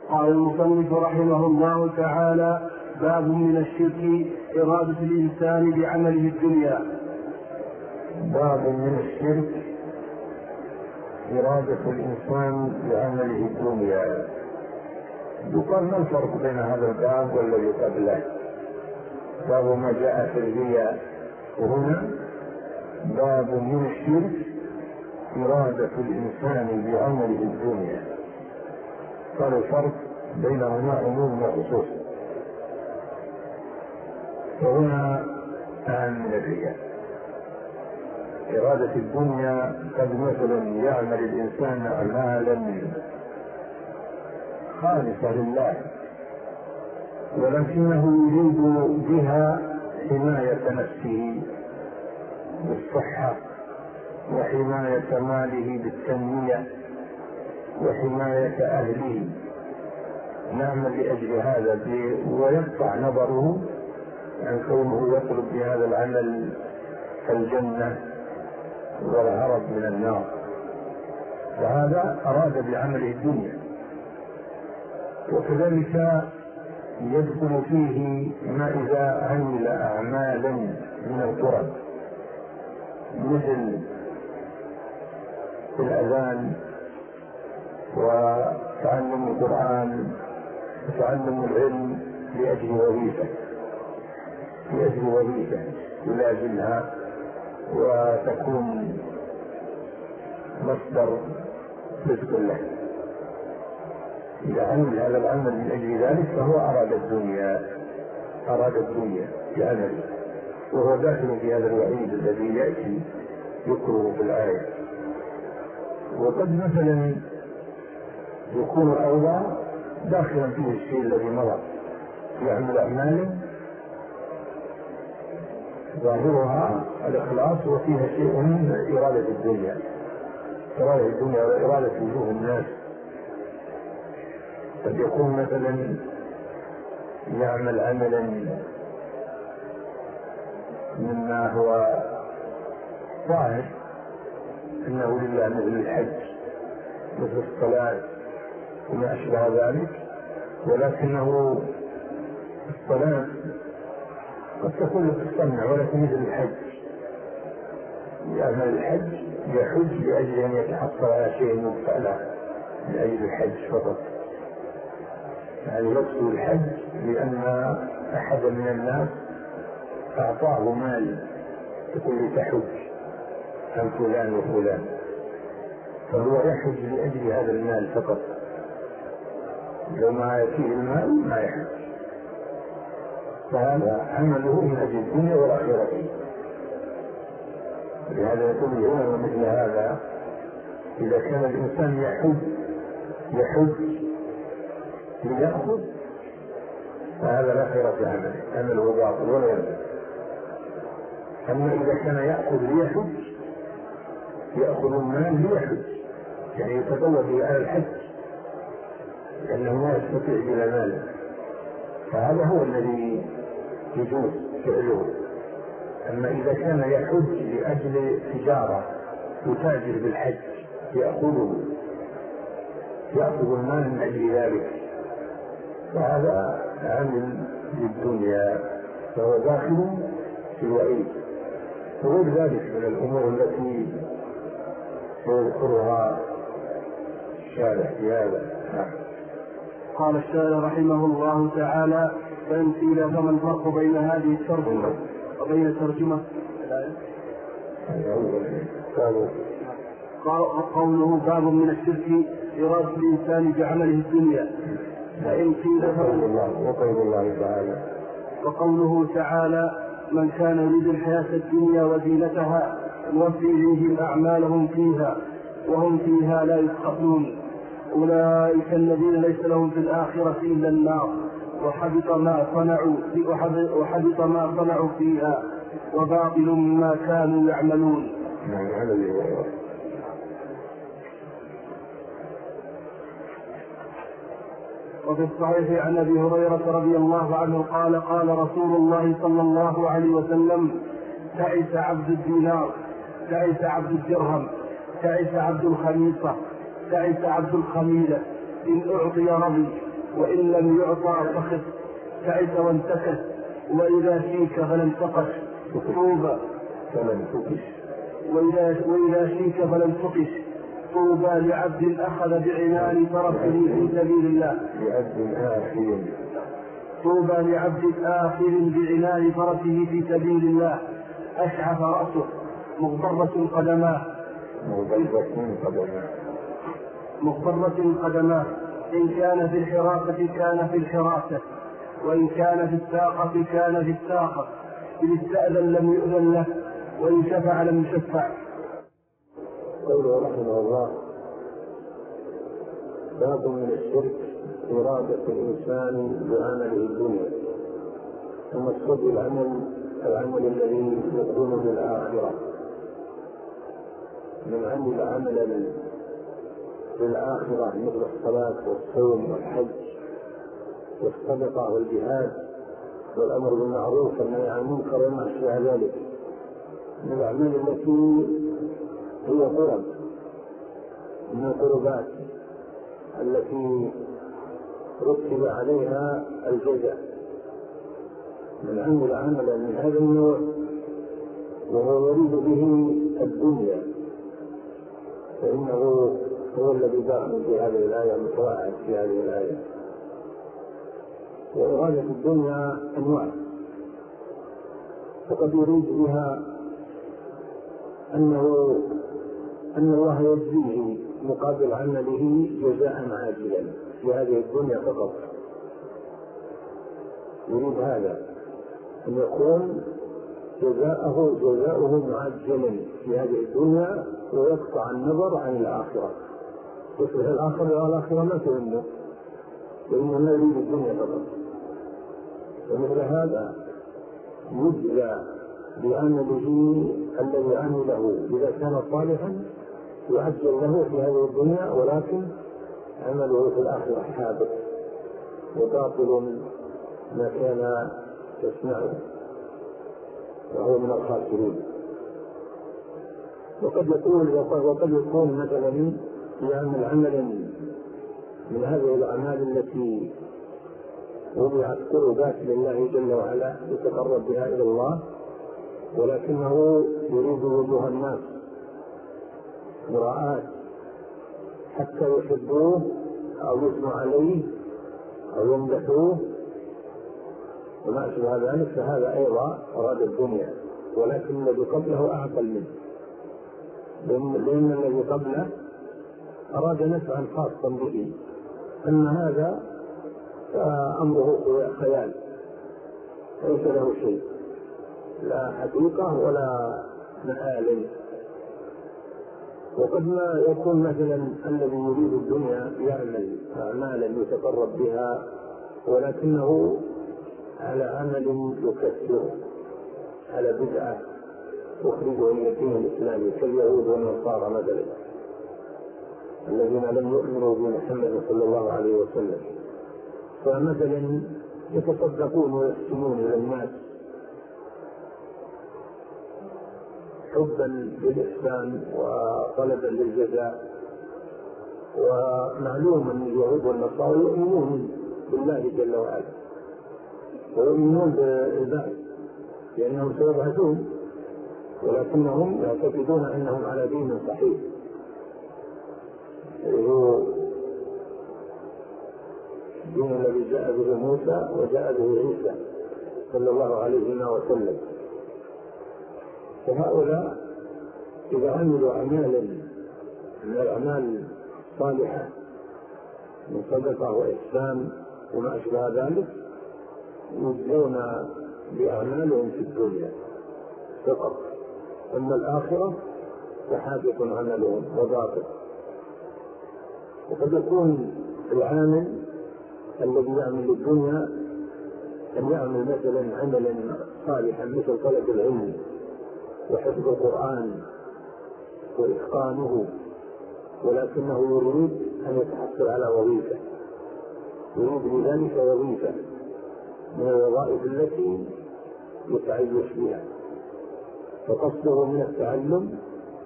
قال المصنف رحمه الله تعالى: باب من الشرك إرادة الإنسان بعمله الدنيا. باب من الشرك إرادة الإنسان بعمله الدنيا. يقال ما الفرق بين هذا الباب والذي قبله؟ باب ما جاء في الرياء، وهنا باب من الشرك إرادة الإنسان بعمله الدنيا. قال الفرق بينهما عموم وخصوص، وهنا أهم من الرياء. إرادة الدنيا قد مثلا يعمل الإنسان أعمالا خالصة لله، ولكنه يريد بها حماية نفسه بالصحة، وحماية ماله بالتنمية، وحماية أهله. نعمل لأجل هذا ويقطع نظره عن كونه يطلب بهذا العمل الجنة والهرب من النار، وهذا أراد بعمله الدنيا. وكذلك يدخل فيه ما إذا عمل أعمالا من القرب، مثل الأذان وتعلم القرآن وتعلم العلم لأجل وظيفة يلازمها وتكون مصدر رزق له. إذا عمل هذا العمل من أجل ذلك فهو أراد الدنيا بعمله، وهو داخل في هذا الوعيد الذي يأتي ذكره في الآية. وقد مثلا يكون أيضا داخلا فيه الشيء الذي مضى، يعمل أعمالا ظاهرها الإخلاص وفيها شيء من إرادة الدنيا وإرادة وجوه الناس. قد يكون مثلا يعمل عملا مما هو ظاهر انه لله، مثل الحج، مثل الصلاة وما اشبه ذلك، ولكنه الصلاة قد تكون تتصنع، ولكن مثل الحج يعمل الحج، يحج لاجل ان يتحصل على شيء مبتلى لاجل الحج فقط. يعني يقصد الحج لأن أحد من الناس أعطاه مال يقول لي تحج عن فلان وفلان، فهو يحج لأجل هذا المال فقط. لو ما يأتيه المال ما يحج، فهذا عمله من أجل الدنيا والآخرة. لهذا يقول هنا مثل هذا إذا كان الإنسان يحج ليأخذ، فهذا لا خير في عمله باطل ولا ينفع. أما إذا كان يأخذ ليحج، يأخذ المال ليحج، يعني يتطور به على الحج لأنه ما يستطيع بلا مال، فهذا هو الذي يجوز فعله. أما إذا كان يحج لأجل تجارة يتاجر بالحج، يأخذ المال من أجل ذلك، فهذا عمل للدنيا، فهو داخل في الوعيد. وغير ذلك من الأمور التي سيذكرها الشارح في هذا. قال الشارح رحمه الله تعالى: فإن قيل فما الفرق بين هذه الترجمة وبين الترجمة؟ قوله باب من الشرك إرادة الإنسان بعمله الدنيا. فإن قيل وقول الله تعالى: وقوله تعالى: من كان يريد الحياة الدنيا وزينتها نوفي إليهم أعمالهم فيها وهم فيها لا يسخطون، أولئك الذين ليس لهم في الآخرة إلا النار وحبط ما صنعوا فيها وباطل ما كانوا يعملون. وفي الصحيح عن أبي هريرة رضي الله عنه قال: قال رسول الله صلى الله عليه وسلم: تعس عبد الدينار، تعس عبد الدرهم، تعس عبد الخميصة، تعس عبد الخميلة، إن أعطي رضي وإن لم يعطى سخط تعس وانتكس، وإذا شيك فلم تقش طوبى وإذا شيك فلم تقش طوبى لعبد أخذ بعنان فرسه في سبيل الله. طوبى لعبد آخر بعنان فرسه في سبيل الله، أشعث رأسه مغبرة قدماه، إن كان في الحراسة كان في الحراسة، وإن كان في الساقة كان في الساقة، إن استأذن لم يؤذن له، وإن شفع لم يشفع. قوله رحمه الله: باب من الشرك إرادة الإنسان بعمله الدنيا. المقصود العمل الذي يكون بالآخرة، من عمل عملا للآخرة مثل الصلاة والصوم والحج والصدقة والجهاد والأمر بالمعروف والنهي عن المنكر وما أشبه ذلك من الأعمال التي هي قرب من القربات التي رتب عليها الجزاء. من عمل عملا من هذا النوع وهو يريد به الدنيا فإنه هو الذي داخل في هذه الآية، متوعد في هذه الآية. وإرادة الدنيا أنواع، فقد يريد بها أن الله يجزيه مقابل عمله جزاء عاجلا في هذه الدنيا فقط. يريد هذا أن يكون جزاؤه معجلا في هذه الدنيا ويقطع النظر عن الآخرة. يصبح الآخرة ما تهمه، وإنما يريد الدنيا فقط. ومثل هذا يجزى بعمله الذي عمله إذا كان صالحا يعجل له في هذه الدنيا، ولكن عمله في الآخرة حابط وباطل ما كان يصنعه وهو من الخاسرين. وقد يكون مثلا يعمل عملا من هذه الأعمال التي وضعت قربات لله جل وعلا يتقرب بها إلى الله، ولكنه يريد وجوه الناس مراءة حتى يحبوه أو يثنوا عليه أو يمدحوه وما أشبه ذلك، فهذا أيضا أراد الدنيا، ولكن الذي قبله أعقل منه، لأن الذي قبله أراد نفعا خاصا به، أما هذا فأمره خيال ليس له شيء، لا حقيقة ولا مآل. وقد ما يكون مثلا الذي يريد الدنيا يعمل أعمالا يتقرب بها ولكنه على عمل يكثره، على بدعة تخرجه من الدين الإسلامي كاليهود والنصارى مثلا الذين لم يؤمنوا بمحمد صلى الله عليه وسلم، فمثلا يتصدقون ويحسنون إلى الناس حبا للإحسان وطلبا للجزاء. ومعلوم أن اليهود والنصارى يؤمنون بالله جل وعلا ويؤمنون بالبعث لأنهم سيبعثون، ولكنهم يعتقدون أنهم على دين صحيح هو الدين الذي جاء به موسى وجاء به عيسى صلى الله عليه وسلم. فهؤلاء إذا عملوا أعمالا من الأعمال الصالحة من صدقة وإحسان وما أشبه ذلك يجزون بأعمالهم في الدنيا فقط، أما الآخرة فحابط عملهم وباطل. وقد يكون العامل الذي يعمل الدنيا أن يعمل مثلا عملا صالحا مثل طلب العلم وحفظ القرآن وإتقانه، ولكنه يريد أن يتحصل على وظيفة، يريد بذلك وظيفة من الوظائف التي يتعيش بها، فقصده من التعلم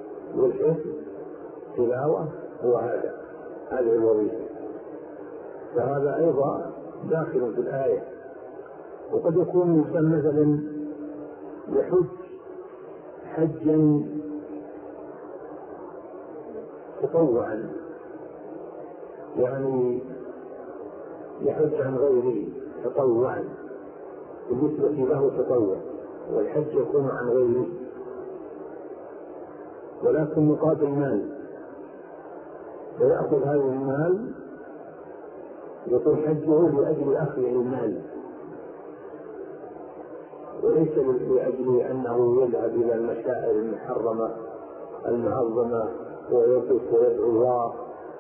والحفظ تلاوة هو هذه الوظيفة، فهذا أيضا داخل في الآية. وقد يكون الإنسان مثلا يحج حجا تطوعا، يعني يحج عن غيره تطوعا، بالنسبة له تطوع، والحج يكون عن غيره ولكن مقابل مال، فيأخذ هذا المال يكون حجه لأجل أخذه المال وليس لأجل أنه يذهب إلى المشاعر المحرمة المعظمة ويقف ويدعو الله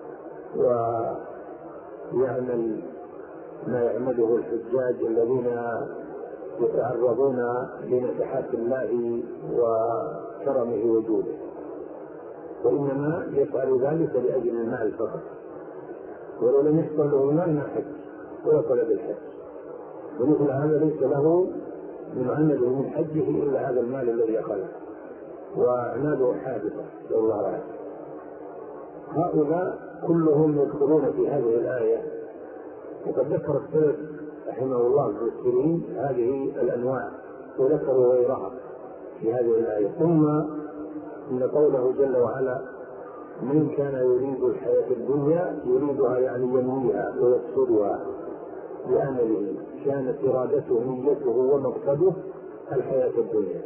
ويعمل ما يعمله الحجاج الذين يتعرضون لنفحات الله وكرمه وجوده، وإنما يفعل ذلك لأجل المال فقط، ولو لم يحصل له المال ما حج ولا طلب الحج، ومثل هذا ليس له من عمله من حجه إلا هذا المال الذي أخذه وأعماله حادثة لو الله رأى. هؤلاء كلهم يدخلون في هذه الآية، وقد ذكر السلف رحمه الله المفسرين هذه الأنواع وذكروا غيرها في هذه الآية. ثم إن قوله جل وعلا من كان يريد الحياة الدنيا يريدها يعني ينويها ويقصدها بعمله، كانت إرادته نيته ومقصده الحياة الدنيا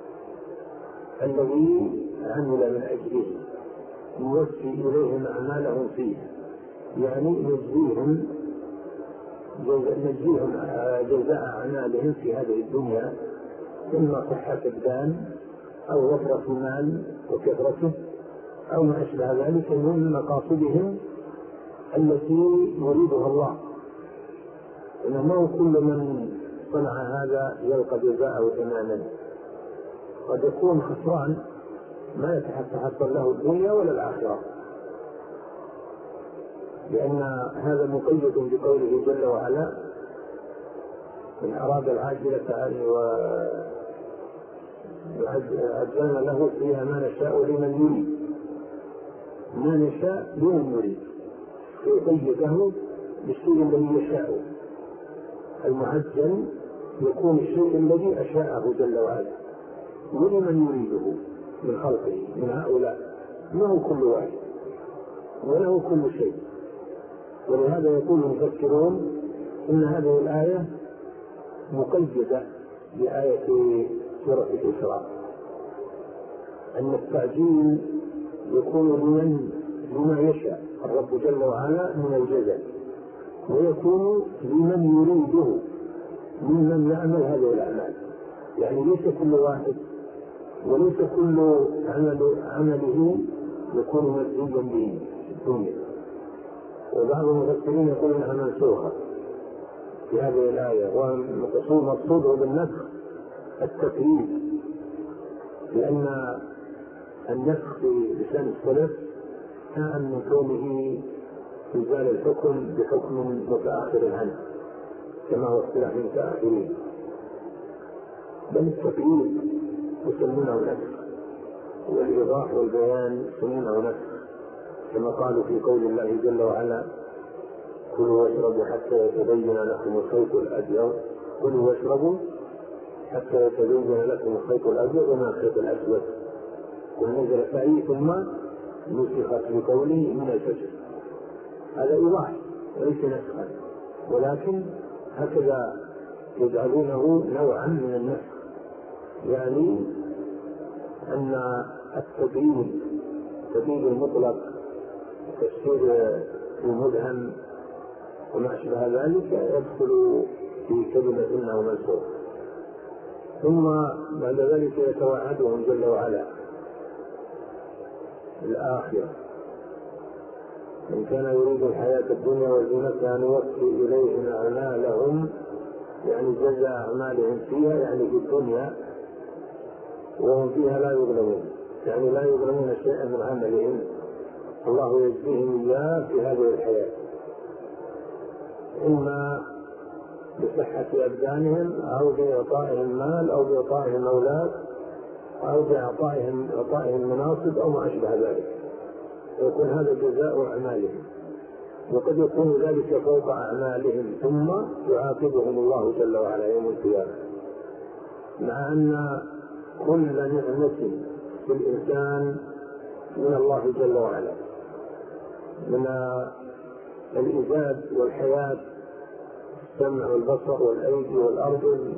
الذي عمل من أجله يوفي إليهم أعمالهم فيه، يعني نجزيهم جزاء أعمالهم في هذه الدنيا، إما صحة الدان أو وفرة المال وكثرته أو ما أشبه ذلك من مقاصدهم التي يريدها الله. إنما كل من صنع هذا يلقى جزاءه تماما، قد يكون خسران ما يتحصل له الدنيا ولا الآخرة، لأن هذا مقيد بقوله جل وعلا من أراد العاجلة وعجلنا له فيها ما نشاء لمن يريد، ما نشاء لمن يريد، فيقيده بالشيء الذي يشاء. المعجل يكون الشيء الذي أشاءه جل وعلا ولمن يريده من خلقه من هؤلاء، له كل واحد وله كل شيء. ولهذا يقول المفسرون إن هذه الآية مقيدة بآية سورة الإسراء، أن التعجيل يكون لما يشاء الرب جل وعلا من الجزاء، ويكون لمن يريده ممن يعمل هذه الأعمال، يعني ليس كل واحد وليس كل عمله يكون مجزوما به في الدنيا. وبعض المفسرين يقول انها منسوخه في هذه الايه، والمقصود بالنسخ التقييد، لان النسخ في لسان السلف كان من كونه إزالة الحكم بحكم متأخر عنه كما هو اصطلاح المتأخرين، بل التقييد يسمونه نسخ، والإيضاح والبيان يسمونه نسخ، كما قالوا في قول الله جل وعلا كلوا واشربوا حتى يتبين لكم الخيط الأبيض، كلوا واشربوا حتى يتبين لكم الخيط الأبيض وما الخيط الأسود، ونزل فيه ثم نسخت بقوله من الفجر. هذا إيضاح وليس نسخا، ولكن هكذا يجعلونه نوعا من النسخ، يعني أن التبيين المطلق تفسير المبهم وما أشبه ذلك يدخل في كلمة إنه منسوخ. ثم بعد ذلك يتوعدهم جل وعلا الآخرة من كان يريد الحياة الدنيا وزينتها نوفي إليهم أعمالهم، يعني جزاء أعمالهم فيها يعني في الدنيا، وهم فيها لا يظلمون، يعني لا يظلمون شيئا من عملهم، الله يجزيهم إياه في هذه الحياة، إما بصحة أبدانهم أو بإعطائهم مال أو بإعطائهم أولاد أو بإعطائهم مناصب أو ما أشبه ذلك، ويكون هذا جزاء أعمالهم. وقد يكون ذلك فوق أعمالهم ثم يعاقبهم الله جل وعلا يوم القيامة، مع أن كل نعمة في الإنسان من الله جل وعلا، من الإيجاد والحياة، السمع والبصر والأيدي والأرض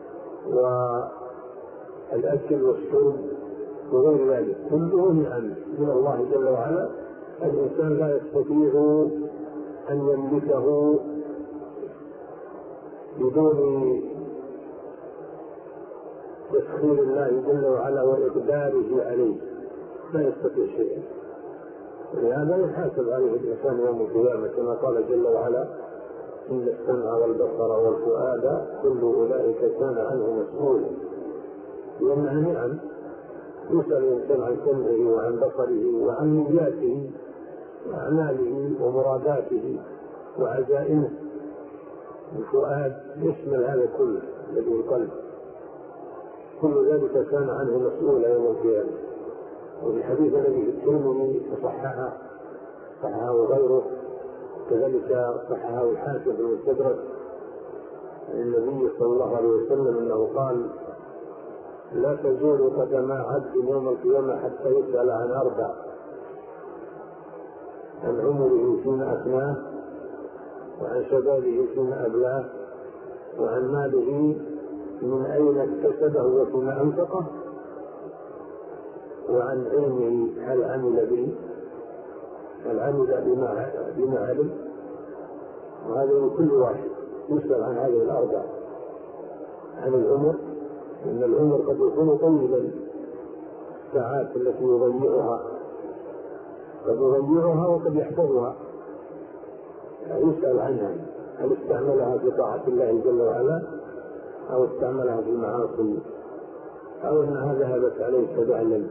والأكل والشرب وغير ذلك، كله نعم من الله جل وعلا. الإنسان لا يستطيع أن يملكه بدون تسخير الله جل وعلا وإقداره عليه، لا يستطيع شيئا. ولهذا يحاسب عليه الإنسان يوم القيامة كما قال جل وعلا: إن السمع والبصر والفؤاد كل أولئك كان عنه مسؤولا. لأنها نعم، يسأل الإنسان عن سمعه وعن بصره وعن نياته وأعماله ومراداته وعزائمه. الفؤاد يشمل هذا كله الذي القلب، كل ذلك كان عنه مسؤولا يوم القيامة. وفي حديث النبي الترمذي صححه غيره، كذلك صححه الحاكم في المستدرك عن النبي صلى الله عليه وسلم أنه قال: لا تزول قدم عبد يوم القيامة حتى يسأل عن 4: عن عمره فيما أفناه، وعن شبابه فيما أبلاه، وعن ماله من أين اكتسبه وفيما أنفقه، وعن علمه هل عمل به، هل عمل بما علم. وهذا كل واحد يسأل عن هذه 4. عن العمر، إن العمر قد يكون طويلا، الساعات التي يضيعها قد يضيعها وقد يحفظها، يسأل عنها: هل استعملها في طاعة الله جل وعلا أو استعملها في المعاصي، أو أنها ذهبت عليه تبعلا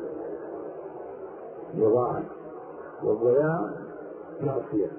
يضاعف. والضياع معصية،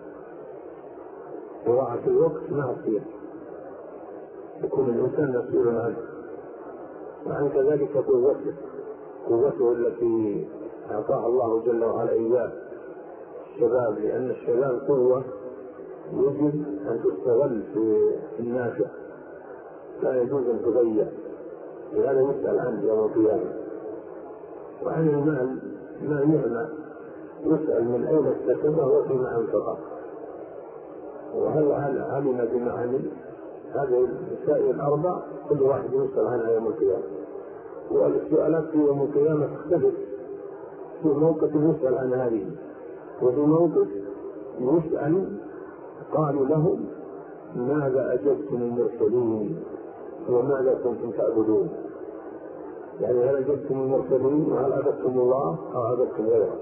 إضاعة الوقت معصية، يكون الإنسان مسؤولا عنه. وعن كذلك قوته التي أعطاها الله جل وعلا إياه الشباب، لأن الشباب قوة يجب أن تستغل في النافع، لا يجوز أن تضيع، لهذا يسأل عنه يوم القيامة. وعن المال، ما نعمة، يسأل من أين اكتسبه وفيما أنفقه، وهل علم بما عمل. هذه المسائل 4 كل واحد يسأل عنها يوم القيامة. والسؤالات في يوم القيامة تختلف، في موقف يسأل عن هذه، وفي موقف يسأل قالوا لهم: ماذا أجبتم المرسلين وماذا كنتم تعبدون؟ يعني هل أجبتم المرسلين وهل عبدتم الله أو عبدتم غيره؟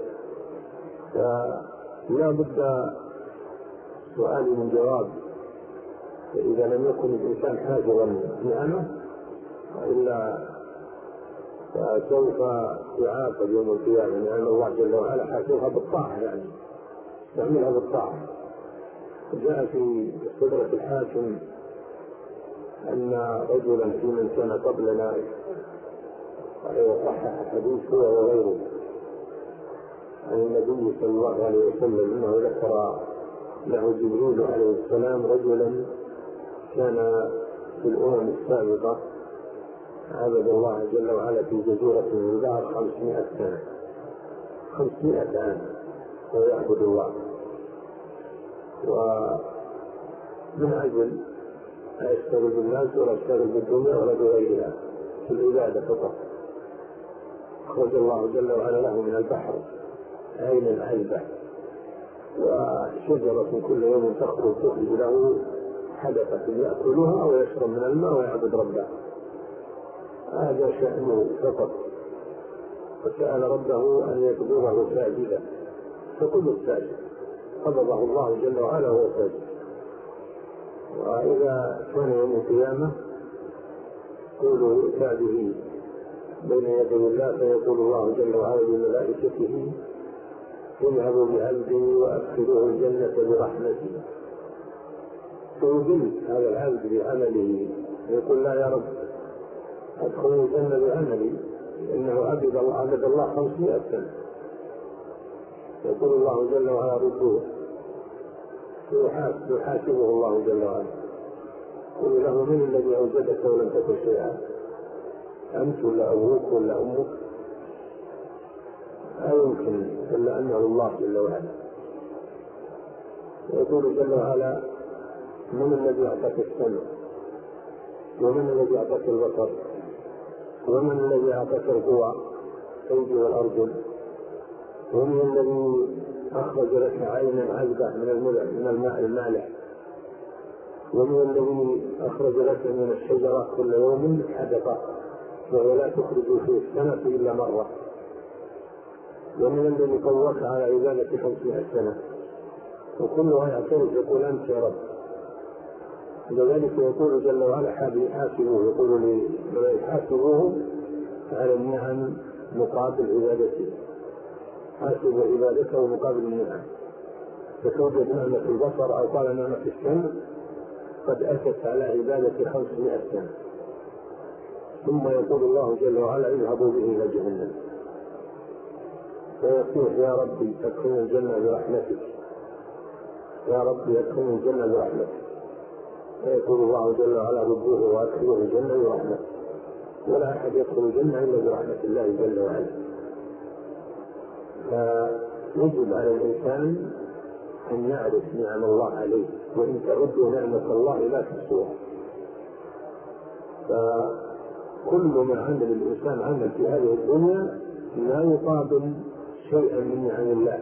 فلا بد سؤال من جواب، فإذا لم يكن الإنسان حاجرا نعمه إلا فسوف يعاقب يوم القيامة، لأن الله جل وعلا حاجرها بالطاعة، يعني يعملها بالطاعة. جاء في قدرة الحاكم أن رجلا في من كان قبلنا صحح حديث هو وغيره عن النبي صلى الله عليه وسلم أنه ذكر له جبريل عليه السلام رجلا كان في الأمم السابقة عبد الله جل وعلا في جزيرة من البحر 500 سنة، 500 عام ويعبد الله، ومن أجل لا يشتغل بالناس ولا يشتغل بالدنيا ولا بغيرها، في العبادة فقط. أخرج الله جل وعلا له من البحر عينا عذبة وشجرة كل يوم تخرج له حدثة يأكلها ويشرب من الماء ويعبد ربه. هذا شأنه فقط. فسأل ربه أن يقبضه ساجدا، فقبض الساجد، قبضه الله جل وعلا وهو ساجد. وإذا كان يوم القيامة يقول عباده بين يدي الله، فيقول الله جل وعلا لملائكته: اذهبوا بعبدي وأدخلوه الجنة برحمتي. فيذل هذا العبد بعمله، يقول: لا يا رب، أدخل الجنة بعملي، إنه عبد الله 500 سنة. يقول الله جل وعلا: ردوه، يحاسبه الله جل وعلا. قل له: من الذي أوجدك ولم تكن شيئا؟ أنت ولا أبوك ولا أمك؟ لا يمكن إلا أنه الله جل وعلا. يقول جل وعلا: من الذي أعطاك السمع؟ ومن الذي أعطاك البصر؟ ومن الذي أعطاك القوى الأيدي والأرجل؟ ومن الذي أخرج لك عينا عذبة من الماء المالح؟ ومن الذي أخرج لك من الشجرة كل يوم حدقة وهي لا تخرج في السنة إلا مرة؟ ومن الذي قواك على عبادة 500 سنة؟ وكلها يعترف يقول: أنت يا رب. لذلك يقول جل وعلا: حاسبوه. يقول لي: حاسبوه على النعم مقابل عبادته. حاسبوا عبادته مقابل النعم. فتوجد نعمة البصر أو قال نعمة السمع قد أتت على عبادة 500 سنة، ثم يقول الله جل وعلا: اذهبوا به إلى جهنم. فيقول: يا ربي ادخلوا الجنة برحمتك، يا ربي ادخلوا الجنة برحمتك. فيقول الله جل وعلا: ردوه وادخلوه الجنة برحمتك. ولا أحد يدخل الجنة إلا برحمة الله جل وعلا. فيجب على الإنسان أن يعرف نعم الله عليه، وإن تعدوا نعمة الله لا تحصوها. فكل ما عمل الإنسان عمل في هذه الدنيا لا يقابل شيئا من نعم الله،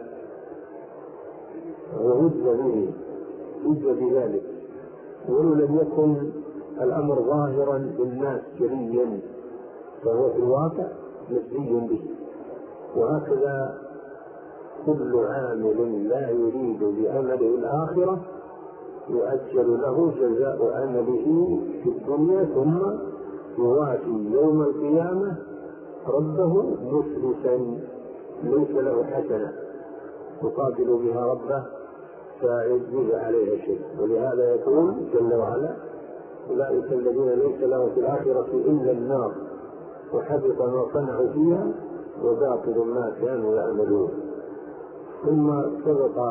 ويجزى بذلك. ولو لم يكن الأمر ظاهرا للناس جليا فهو في الواقع مسلي به. وهكذا كل عامل لا يريد بعمله الآخرة يؤجل له جزاء عمله في الدنيا، ثم يوافي يوم القيامة ربه مفلسا ليس له حسنة يقابل بها ربه فيجزي عليها شيء. ولهذا يقول جل وعلا: أولئك الذين ليس لهم في الآخرة إلا النار وحبط ما صنعوا فيها وباطل ما كانوا يعملون. ثم سبق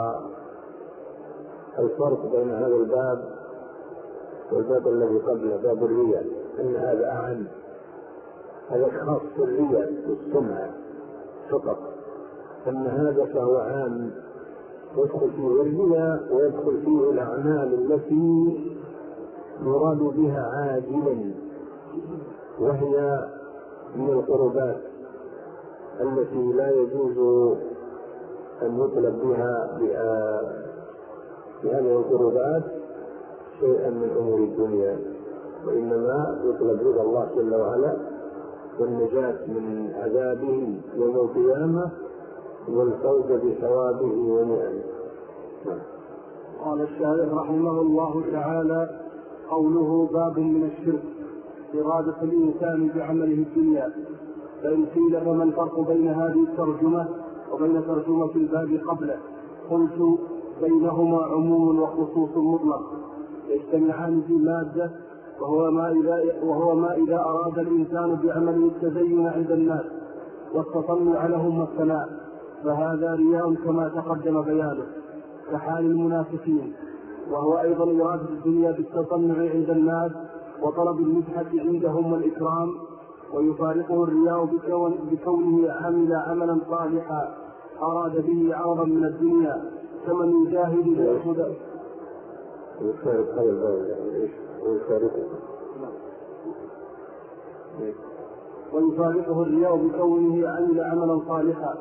الفرق بين هذا الباب والباب الذي قبله، باب الرياء، أن هذا أعم، هذا خاص بالرياء والسمعة فقط، أن هذا فهو عام يدخل فيه الرياء ويدخل فيه الأعمال التي يراد بها عاجلا، وهي من القربات التي لا يجوز أن يطلب بها بهذه القربات شيئا من أمور الدنيا، وإنما يطلب رضا الله جل وعلا والنجاة من عذابه يوم القيامة والفوز بثوابه ونعمه. قال الشارح رحمه الله تعالى: قوله باب من الشرك إرادة الإنسان بعمله الدنيا. فإن قيل فما الفرق بين هذه الترجمة وبين ترجمة الباب قبله؟ قلت: بينهما عموم وخصوص مطلق يجتمعان في مادة، وهو ما إذا أراد الإنسان بعمله التزين عند الناس والتطلع لهم والثناء فهذا رياء كما تقدم بيانه كحال المنافقين، وهو أيضا إرادة الدنيا بالتصنع عند الناس وطلب المدحة عندهم والإكرام. ويفارقه الرياء بكونه عمل عملا صالحا أراد به عرضا من الدنيا كمن يجاهد ليأخذ. ويفارقه الرياء بكونه عمل عملا صالحا.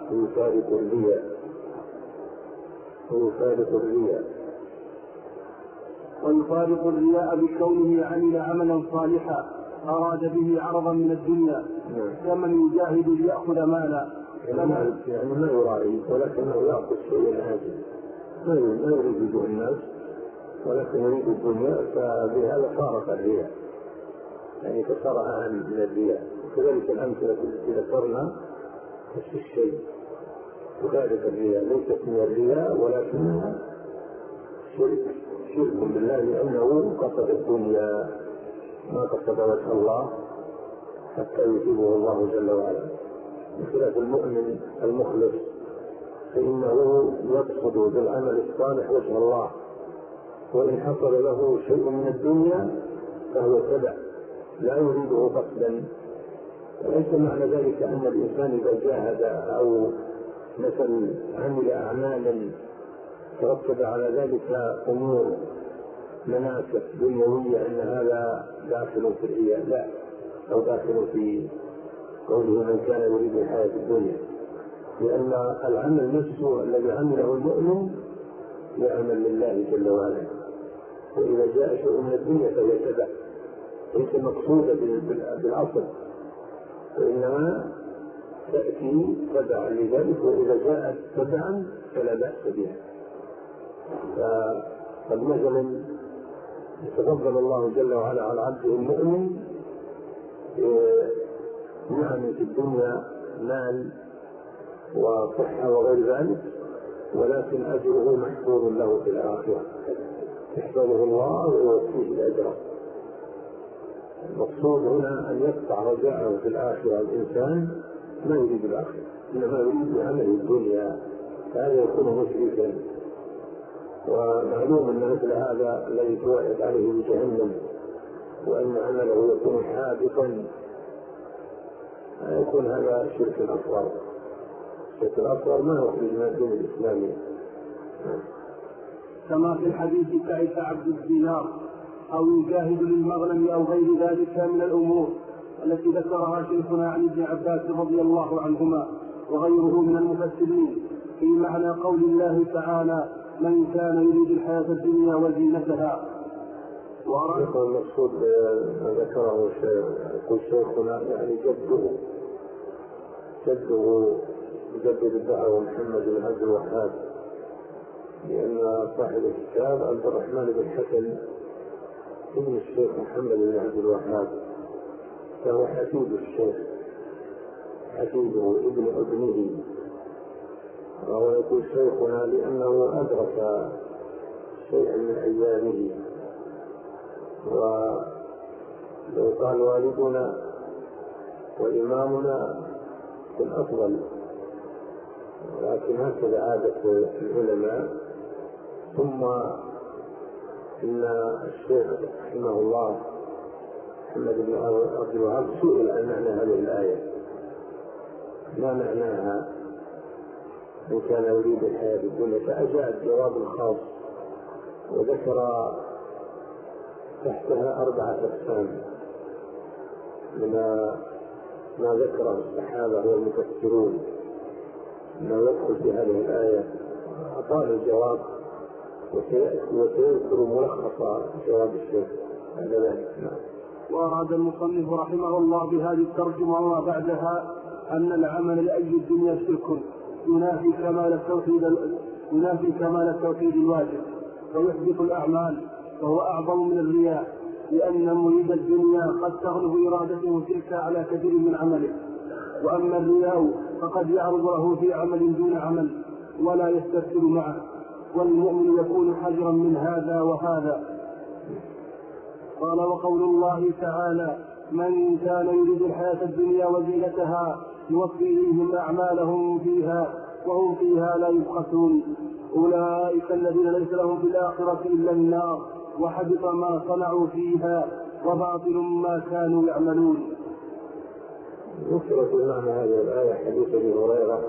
ويفارق الرياء بكونه عمل عملا صالحا أراد به عرضا من الدنيا كمن يجاهد ليأخذ مالا. يعني لا يراعي ولكنه يأخذ شيئا عاجل، ما يريد الناس ولكن يريد الدنيا، فبهذا فارق الرياء، يعني تصرع من الرياء. وكذلك الأمثلة التي ذكرنا نفس الشيء تخالف الرياء، ليست من الرياء ولكنها شرك بالله، لأنه قصد الدنيا ما قصد وجه الله حتى يثيبه الله جل وعلا. بخلاف المؤمن المخلص فإنه يقصد بالعمل الصالح وجه الله وإن حصل له شيء من الدنيا فهو تبع لا يريده قصدا. وليس معنى ذلك أن الإنسان إذا جاهد أو مثلا عمل أعمالا ترتب على ذلك أمور مناسك دنيوية أن هذا داخل في الرياء، لا، أو داخل في قوله من كان يريد الحياة الدنيا، لأن العمل نفسه الذي عمله المؤمن يعمل لله جل وعلا، وإذا جاء شيء من الدنيا فهي تبع، ليس مقصودة بالأصل، وإنما تأتي تبعا لذلك، وإذا جاءت تبعا فلا بأس بها. فمثلا يتفضل الله جل وعلا على عبده المؤمن نعم في الدنيا مال وصحة وغير ذلك، ولكن أجره محفوظ له في الآخرة، يحفظه الله ويوفيه الأجر. المقصود هنا أن يقطع رجاءه في الآخرة. الإنسان ما يريد الآخرة، إنما يريد عمل الدنيا، هذا يكون مشركا. ومعلوم أن مثل هذا الذي توعد عليه بجهنم وأن عمله يكون حادثا يكون هذا شرك أصغر. الشرك الأصغر ما يخرج من الدين الإسلامي. كما في الحديث تعس عبد الدينار أو يجاهد للمغنم أو غير ذلك من الأمور التي ذكرها شيخنا عن ابن عباس رضي الله عنهما وغيره من المفسرين في معنى قول الله تعالى من كان يريد الحياة الدنيا وزينتها. المقصود ذكره شيخنا يعني جده الدعوة محمد بن عبد الوهاب، لأن صاحب الكتاب عبد الرحمن بن حسن ابن الشيخ محمد بن عبد الوهاب، فهو حفيد الشيخ، حفيده ابن ابنه. وهو يقول شيخنا لأنه أدرك شيئا من أيامه، ولو قال والدنا وإمامنا الأفضل، ولكن هكذا عادة العلماء. ثم إن الشيخ رحمه الله محمد بن عبد الوهاب سئل عن معنى هذه الآية، ما معناها إن كان يريد الحياة الدنيا، فأجاء الجواب الخاص وذكر تحتها 4 أقسام ما ذكره الصحابة والمفسرون ما يدخل في هذه الآية. أطال الجواب وسيذكر ملخص جواب الشيخ بعد ذلك. وأراد المصنف رحمه الله بهذه الترجمة وما بعدها أن العمل لأجل الدنيا شرك ينافي كمال التوحيد الواجب ويحبط الأعمال، وهو أعظم من الرياء، لأن مريد الدنيا قد تغلب إرادته تلك على كثير من عمله. وأما الرياء فقد يعرض له في عمل دون عمل ولا يسترسل معه، والمؤمن يكون حذرا من هذا وهذا. قال وقول الله تعالى من كان يريد الحياة الدنيا وزينتها يوفي إليهم أعمالهم فيها وهم فيها لا يبخسون أولئك الذين ليس لهم في الآخرة إلا النار وحبط ما صنعوا فيها وباطل ما كانوا يعملون. ذكر في معنى هذه الآية حديث ابي هريرة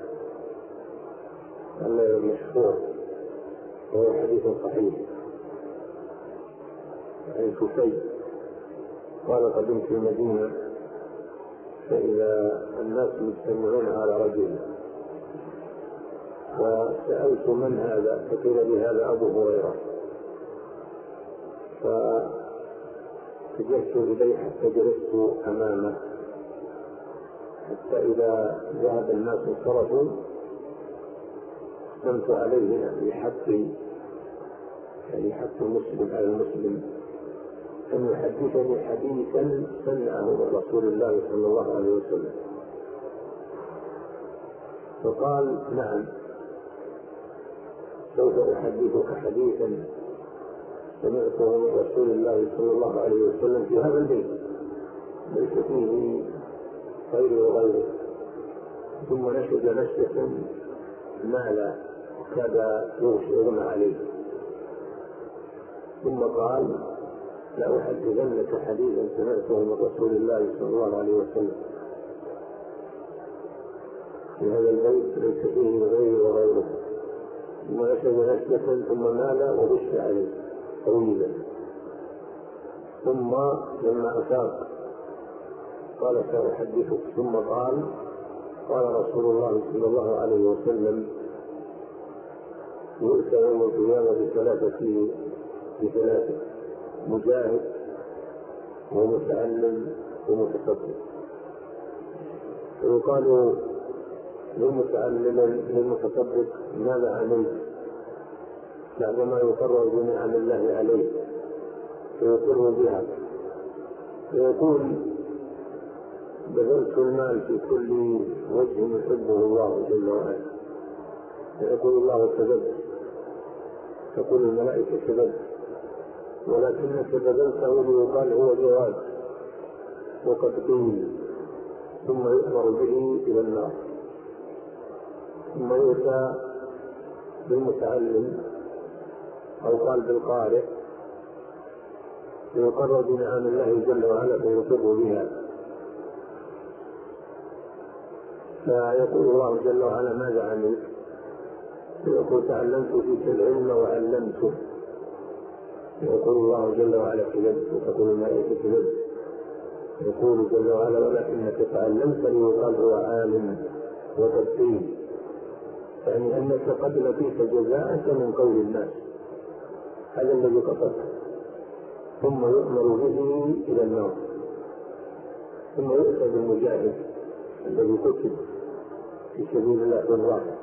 المشهور، وهو حديث صحيح عن كفي قال قدمت المدينة فإذا الناس مجتمعون على رجل، فسألت من هذا؟ فقيل لي هذا أبو هريرة، فاتجهت إليه حتى جلست أمامه، حتى إذا ذهب الناس انصرفوا قمت عليه بحق المسلم على المسلم أن يحدثني حديثا سمعه من رسول الله صلى الله عليه وسلم. فقال نعم سوف أحدثك حديثا سمعته من رسول الله صلى الله عليه وسلم في هذا البيت ليس فيه خير وغيره. ثم نشد نشدة مالا كاد يغشى عليه، ثم قال: لأحدثنك حديثا سمعته من رسول الله صلى الله عليه وسلم. في هذا البيت ليس فيه الغير وغيره. ثم نشد نشدة ثم مال وغش عليه طويلا، ثم لما أفاق قال: سأحدثك. ثم قال رسول الله صلى الله عليه وسلم: يؤتى يوم القيامة بثلاثة: مجاهد ومتعلم ومتصدق. ويقال للمتصدق: ماذا عملت؟ بعدما يقرر بنعم الله عليه فيقر بها، فيقول: بذلت المال في كل وجه يحبه الله جل وعلا. فيقول الله: كذبت. تقول الملائكة: كذبت، ولكنك بذلته ليقال هو جواد وقد قيل. ثم يؤمر به إلى النار. ثم يؤتى بالمتعلم أو قال بالقارئ فيقرر بنعم الله جل وعلا فيقر بها، فيقول الله جل وعلا: ماذا عملت؟ فيقول: تعلمت فيك العلم وعلمته. يقول الله جل وعلا: كذبت. وتقول الملائكة: كذبت. يقول جل وعلا: ولكنك تعلمت ليقال هو عالم وقد قيل، يعني أنك قد لقيت جزاءك من قول الناس، هذا الذي قصدت. ثم يؤمر به إلى النار. ثم يؤتى بالمجاهد الذي قتل في سبيل الله بالراحة،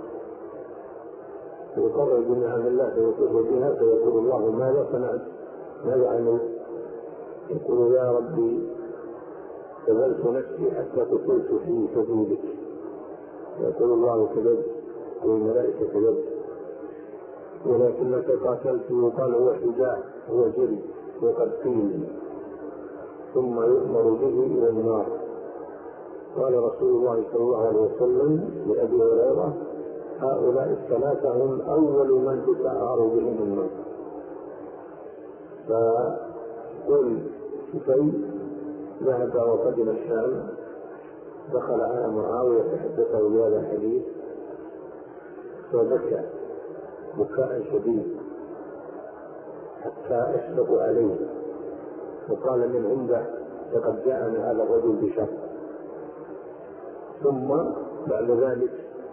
ويقرر بنعم الله فيقر بها، فيقول الله: ماذا صنعت؟ ماذا عملت؟ يقول: يا ربي بذلت نفسي حتى قتلت في سبيلك. يقول الله: كذبت. والملائكة: كذبت، ولكنك قاتلت. وقال: هو شجاع، هو جري وقد قيل. ثم يؤمر به إلى النار. قال رسول الله صلى الله عليه وسلم لأبي هريرة: هؤلاء الثلاثة هم أول من تسعر بهم النار. فقل شفي ذهب وقدم الشام، دخل على معاوية فحدثه بهذا الحديث، فبكى بكاء شديد حتى أشفق عليه، وقال: من عنده لقد جاءنا هذا الرجل بشر. ثم بعد ذلك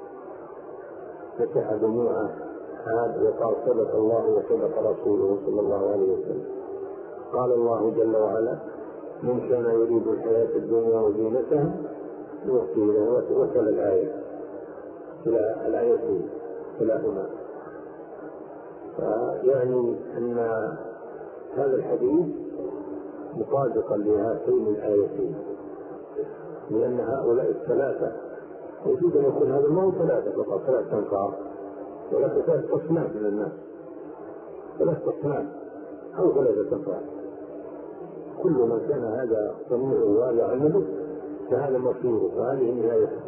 فتح دموعه وقال: صدق الله وصدق رسوله صلى الله عليه وسلم. قال الله جل وعلا: من كان يريد الحياة الدنيا وزينتها نؤتي له. وصل الآية إلى الآيتين إلى هنا. يعني أن هذا الحديث مطابقا لهاتين الآيتين، لأن هؤلاء الثلاثة يجوز أن يكون هذا ما هو ثلاثة فقط، ثلاثة أنفار، ولكن ثلاثة أصناف من الناس، ثلاثة أصناف أو ثلاثة أنفار. كل من كان هذا صنيعه وهذا عمله فهذا مصيره، فهذه نهايته.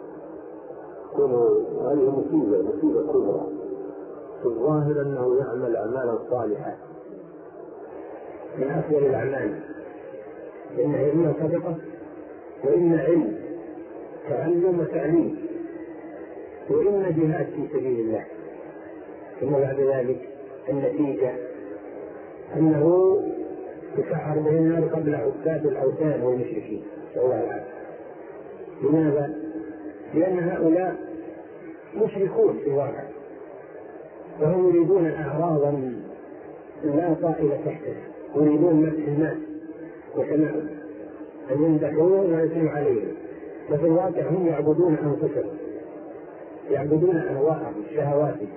هذه مصيبة كبرى. في الظاهر أنه يعمل أعمالا صالحة من أفضل الأعمال، إنها إما صدقة وإما علم، تعلم وتعليم، وإما جهاد في سبيل الله. ثم بعد ذلك النتيجة أنه تسحر به النار قبل عباد الأوثان والمشركين، نسأل الله العافية. لماذا؟ لأن هؤلاء مشركون في الواقع، وهم يريدون أعراضا لا طائل تحتها، يريدون مدح الناس وسماعهم، أن يمدحون ويثنوا عليهم. ففي الواقع هم يعبدون أنفسهم، يعبدون أهواءهم شهواتهم.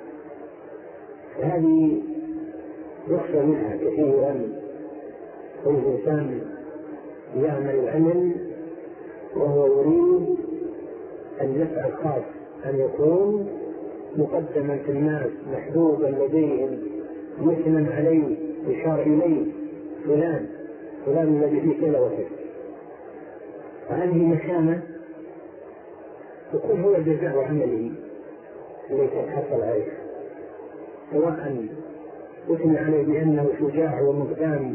هذه يخشى منها كثيرا. والإنسان يعمل العمل وهو يريد النفع الخاص، أن يكون مقدما في الناس، محبوبا لديهم، مثنى عليه، يشار إليه: فلان الذي فيه كذا وكذا. هذه مكانة تكون هو جزاء عمله الذي حصل عليه، سواء أثني عليه بأنه شجاع ومقدام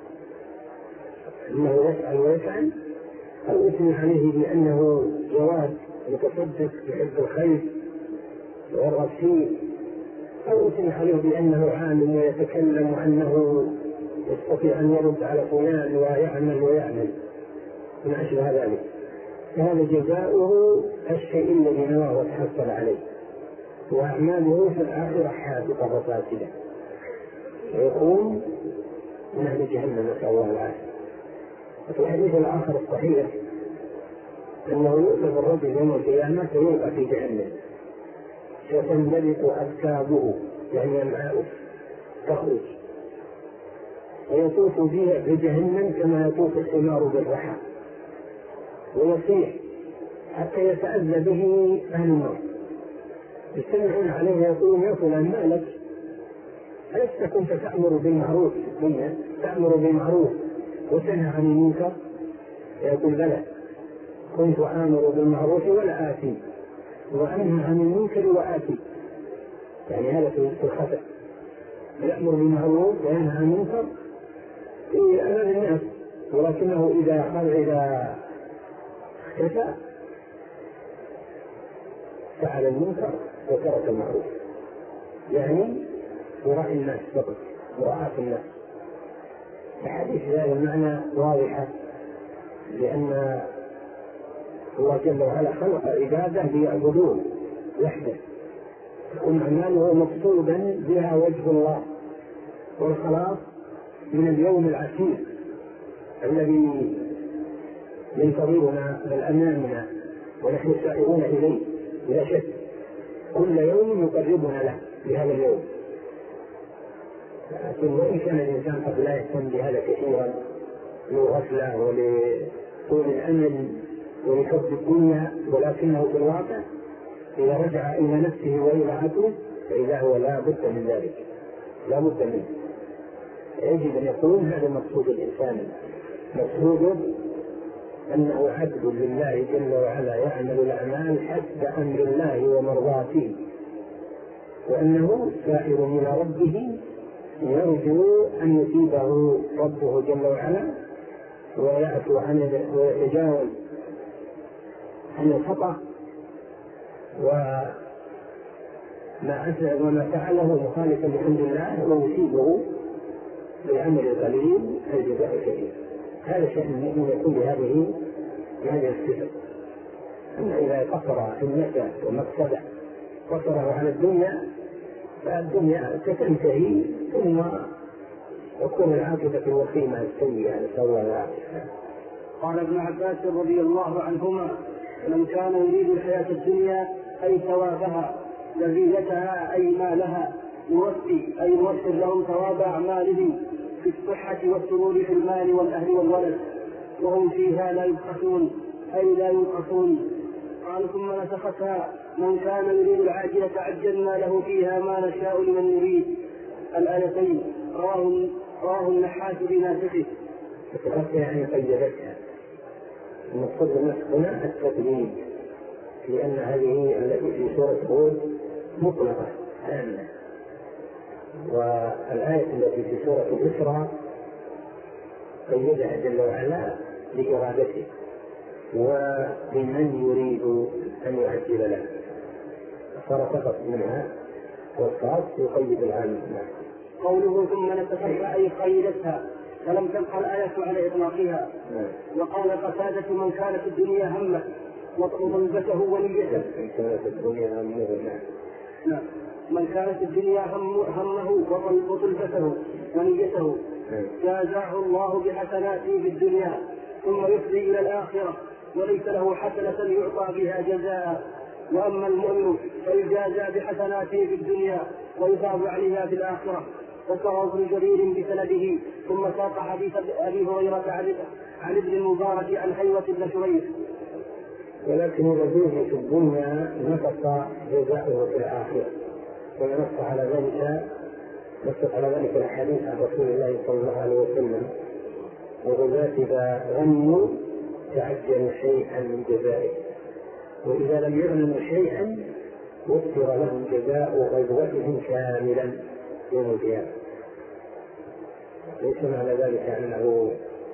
أنه يفعل ويفعل، أو أثني عليه بأنه جواد متصدق بحب الخير ويرغب فيه، أو أثني عليه بأنه عالم ويتكلم وأنه يستطيع أن يرد على فلان ويعمل من أشبه ذلك. فهذا جزاؤه الشيء الذي نواه وتحصل عليه، وأعماله في الآخرة حادثة وفاسدة، ويكون من أهل جهنم، نسأل الله العافية. وفي الحديث الآخر الصحيح أنه يؤخذ الرجل يوم القيامة فيوضع في جهنم فتندلق أكتابه، يعني أمعاؤه تخرج، ويطوف فيها في جهنم كما يطوف الحمار بالرحى، ويصيح حتى يتأذى به أهل النار، يجتمعون عليه يقولون يا فلان ما لك؟ ألست كنت تأمر بالمعروف في الدنيا، تأمر بالمعروف وتنهى عن المنكر؟ يقول بلى، كنت آمر بالمعروف ولا آتي، وأنهى عن المنكر وآتي، يعني هذا في الخطأ، يأمر بالمعروف وينهى عن المنكر في أمام الناس، ولكنه إذا اختفى فعل المنكر وترك المعروف، يعني يراعي الناس فقط، مراعاة الناس. الحديث هذا المعنى واضحة، لأن الله جل وعلا خلق عباده ليعبدوه وحده، يكون أعماله مقصودا بها وجه الله والخلاص من اليوم العسير الذي ينتظرنا بل أمامنا ونحن سائرون إليه بلا شك، كل يوم يقربنا له بهذا اليوم. لكن وإن كان الإنسان قد لا يهتم بهذا كثيرا للغفلة ولطول الأمل ولحب الدنيا، ولكنه في الواقع إذا رجع إلى نفسه وإلى عقله فإذا هو لا بد من ذلك، لا بد منه. يجب أن يكون هذا مقصود الإنسان، مقصوده أنه عبد لله جل وعلا يعمل الأعمال حسب أمر الله ومرضاته، وأنه سائر إلى ربه يرجو أن يثيبه ربه جل وعلا ويعفو عنه ويتجاوز عن الخطأ وما فعله مخالفا لأمر الله، ويثيبه بالعمل القليل الجزاء الكبير. هذا شأن المؤمن يكون بهذه الصفة. أما إذا قصر همته ومقصده قصره على الدنيا فالدنيا ستنتهي ثم تكون العاقبة الوخيمة السيئة، نسأل الله العافية. قال ابن عباس رضي الله عنهما: من كان يريد الحياة الدنيا أي ثوابها لذيذتها أي مالها نوفر لهم ثواب أعمالهم في الصحة والسرور في المال والأهل والولد وهم فيها لا يبخسون أي لا ينقصون. قال ثم نسختها: من كان يريد العاجلة عجلنا له فيها ما نشاء لمن نريد. الآيتين رواه النحاس بناسخه. يعني قيدتها المقصود هنا التقليد، لأن هذه التي في سورة هود مطلقة عامة، والآية التي في سورة الإسراء قيدها جل وعلا لإرادته ومن يريد أن يعجل له، صار فقط منها والخاص يقيد العام. قوله ثم نسختها أي قيدتها، فلم تبقى الآية على إطلاقها. وقال قتادة: من كانت الدنيا همه وطلبته ونيته. من كانت الدنيا همه وطلبته ونيته جازاه الله بحسناته في الدنيا ثم يفضي إلى الآخرة وليس له حسنة يعطى بها جزاء. وأما المؤمن فيجازى بحسناته في الدنيا ويثاب عليها في الآخرة. ذكره ابن جرير بسنده ثم ساق حديث أبي هريرة عن ابن المبارك عن حيوة بن شريح. ولكن الذي في الدنيا نقص جزاؤه في الآخرة، ونص على ذلك الحديث عن رسول الله صلى الله عليه وسلم: وغزاة إذا غنوا تعجلوا شيئا من جزائه، وإذا لم يغنوا شيئا وفر لهم جزاء غزوتهم كاملا يوم القيامة. ليس معنى ذلك أنهم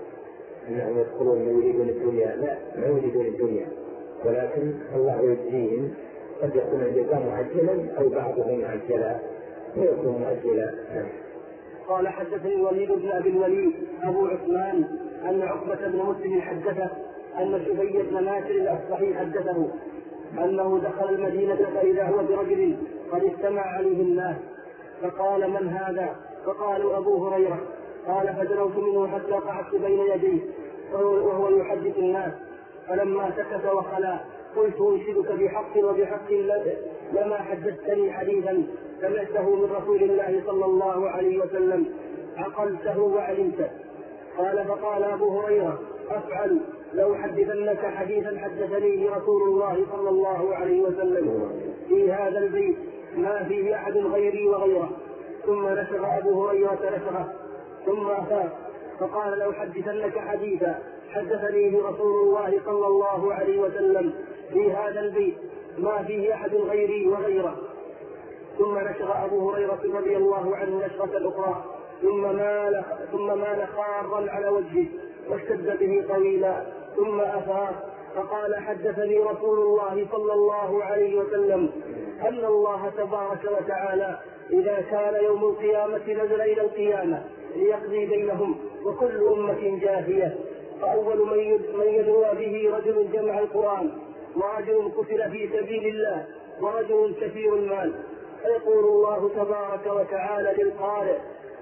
يدخلون يريدون الدنيا، لا، ما يريدون الدنيا، ولكن الله يجزيهم، قد يكون الجزاء معجلا أو بعضهم معجلا ويكون مؤجلا. قال حدثني الوليد بن أبي الوليد أبو عثمان أن عقبة بن مسلم حدثه أن شبي بن ناصر الأصبحي حدثه أنه دخل المدينة فإذا هو برجل قد اجتمع عليه الناس، فقال: من هذا؟ فقالوا: أبو هريرة. قال: فدنوت منه حتى قعدت بين يديه وهو يحدث الناس، فلما سكت وخلا قلت: انشدك بحق وبحق لما حدثتني حديثا سمعته من رسول الله صلى الله عليه وسلم عقلته وعلمته. قال: فقال أبو هريرة: أفعل، لو حدثنك حديثا حدثني رسول الله صلى الله عليه وسلم في هذا البيت ما فيه أحد غيري وغيره. ثم نشغ أبو هريرة نشغه ثم أفاق فقال: لو حدثنك حديثا حدثني رسول الله صلى الله عليه وسلم في هذا البيت ما فيه أحد غيري وغيره. ثم نشغ أبو هريرة رضي الله عنه نشغة أخرى ثم مال خارا على وجهه واشتد به طويلا ثم أفاق فقال: حدثني رسول الله صلى الله عليه وسلم أن الله تبارك وتعالى إذا كان يوم القيامة نزل إلى القيامة ليقضي بينهم وكل أمة جاهية، فأول من يدعو به رجل جمع القرآن، ورجل قتل في سبيل الله، ورجل كثير المال، فيقول الله تبارك وتعالى للقارئ: